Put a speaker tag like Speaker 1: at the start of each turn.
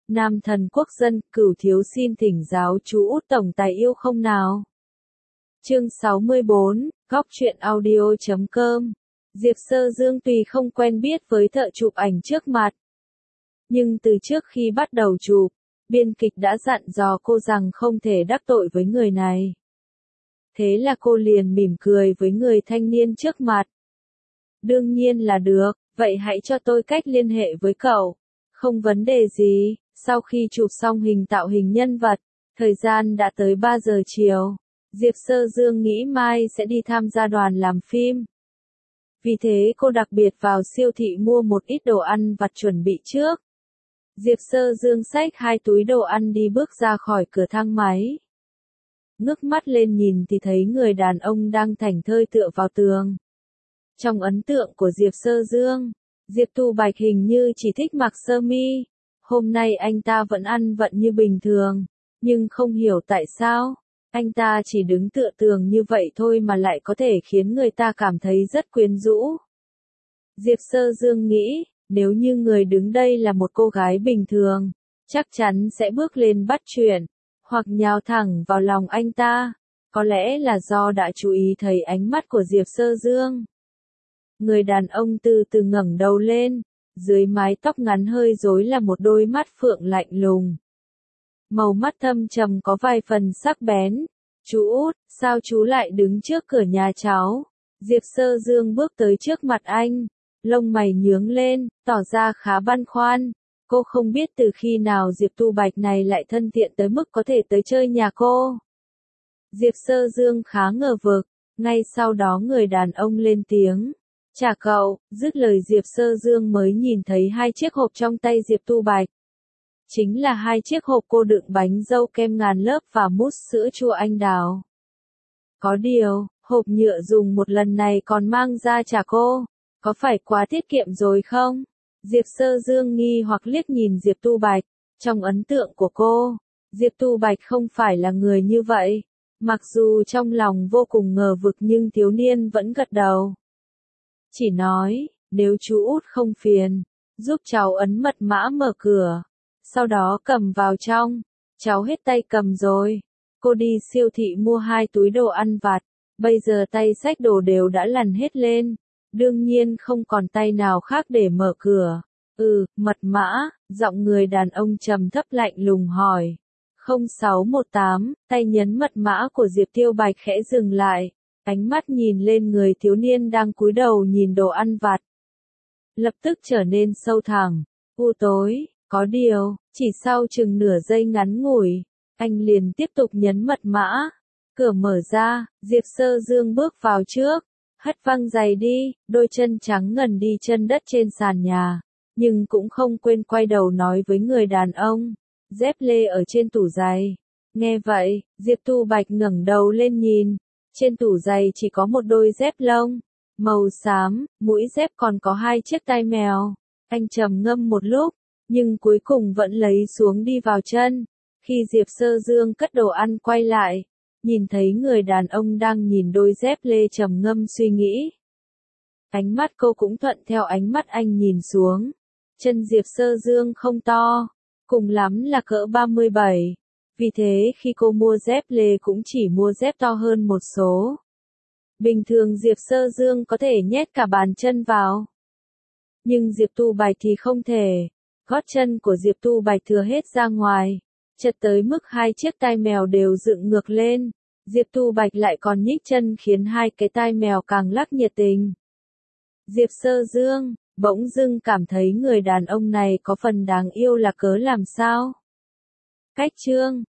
Speaker 1: Nam thần quốc dân, Cửu thiếu xin thỉnh giáo chú Út tổng tài yêu không nào. Chương 64, góc truyện audio.com. Diệp Sơ Dương tuy không quen biết với thợ chụp ảnh trước mặt, nhưng từ trước khi bắt đầu chụp, biên kịch đã dặn dò cô rằng không thể đắc tội với người này. Thế là cô liền mỉm cười với người thanh niên trước mặt. Đương nhiên là được, vậy hãy cho tôi cách liên hệ với cậu. Không vấn đề gì. Sau khi chụp xong hình tạo hình nhân vật, thời gian đã tới 3 giờ chiều. Diệp Sơ Dương nghĩ mai sẽ đi tham gia đoàn làm phim. Vì thế cô đặc biệt vào siêu thị mua một ít đồ ăn vặt chuẩn bị trước. Diệp Sơ Dương xách 2 túi đồ ăn đi bước ra khỏi cửa thang máy. Ngước mắt lên nhìn thì thấy người đàn ông đang thảnh thơi tựa vào tường. Trong ấn tượng của Diệp Sơ Dương, Diệp Tu Bạch hình như chỉ thích mặc sơ mi. Hôm nay anh ta vẫn ăn vận như bình thường, nhưng không hiểu tại sao, anh ta chỉ đứng tựa tường như vậy thôi mà lại có thể khiến người ta cảm thấy rất quyến rũ. Diệp Sơ Dương nghĩ, nếu như người đứng đây là một cô gái bình thường, chắc chắn sẽ bước lên bắt chuyện, hoặc nhào thẳng vào lòng anh ta. Có lẽ là do đã chú ý thấy ánh mắt của Diệp Sơ Dương. Người đàn ông từ từ ngẩng đầu lên. Dưới mái tóc ngắn hơi rối là một đôi mắt phượng lạnh lùng. Màu mắt thâm trầm có vài phần sắc bén. Chú Út, sao chú lại đứng trước cửa nhà cháu? Diệp Sơ Dương bước tới trước mặt anh. Lông mày nhướng lên, tỏ ra khá băn khoăn. Cô không biết từ khi nào Diệp Tu Bạch này lại thân thiện tới mức có thể tới chơi nhà cô. Diệp Sơ Dương khá ngờ vực. Ngay sau đó người đàn ông lên tiếng. Chà cậu, dứt lời Diệp Sơ Dương mới nhìn thấy 2 chiếc hộp trong tay Diệp Tu Bạch. Chính là 2 chiếc hộp cô đựng bánh dâu kem ngàn lớp và mousse sữa chua anh đào. Có điều, hộp nhựa dùng một lần này còn mang ra trả cô, có phải quá tiết kiệm rồi không? Diệp Sơ Dương nghi hoặc liếc nhìn Diệp Tu Bạch, trong ấn tượng của cô, Diệp Tu Bạch không phải là người như vậy. Mặc dù trong lòng vô cùng ngờ vực nhưng thiếu niên vẫn gật đầu. Chỉ nói, nếu chú Út không phiền, giúp cháu ấn mật mã mở cửa, sau đó cầm vào trong, cháu hết tay cầm rồi. Cô đi siêu thị mua 2 túi đồ ăn vặt, bây giờ tay xách đồ đều đã lằn hết lên, đương nhiên không còn tay nào khác để mở cửa. Mật mã, giọng người đàn ông trầm thấp lạnh lùng hỏi. 0618, tay nhấn mật mã của Diệp Tiêu Bạch khẽ dừng lại. Ánh mắt nhìn lên người thiếu niên đang cúi đầu nhìn đồ ăn vặt. Lập tức trở nên sâu thẳm, u tối, có điều, chỉ sau chừng nửa giây ngắn ngủi, anh liền tiếp tục nhấn mật mã. Cửa mở ra, Diệp Sơ Dương bước vào trước, hất văng giày đi, đôi chân trắng ngần đi chân đất trên sàn nhà, nhưng cũng không quên quay đầu nói với người đàn ông, dép lê ở trên tủ giày. Nghe vậy, Diệp Tu Bạch ngẩng đầu lên nhìn. Trên tủ giày chỉ có một đôi dép lông, màu xám, mũi dép còn có 2 chiếc tai mèo. Anh trầm ngâm một lúc, nhưng cuối cùng vẫn lấy xuống đi vào chân. Khi Diệp Sơ Dương cất đồ ăn quay lại, nhìn thấy người đàn ông đang nhìn đôi dép lê trầm ngâm suy nghĩ. Ánh mắt cô cũng thuận theo ánh mắt anh nhìn xuống. Chân Diệp Sơ Dương không to, cùng lắm là cỡ 37. Vì thế khi cô mua dép lê cũng chỉ mua dép to hơn một số. Bình thường Diệp Sơ Dương có thể nhét cả bàn chân vào. Nhưng Diệp Tu Bạch thì không thể. Gót chân của Diệp Tu Bạch thừa hết ra ngoài. Chật tới mức 2 chiếc tai mèo đều dựng ngược lên. Diệp Tu Bạch lại còn nhích chân khiến 2 cái tai mèo càng lắc nhiệt tình. Diệp Sơ Dương, bỗng dưng cảm thấy người đàn ông này có phần đáng yêu là cớ làm sao. Cách chương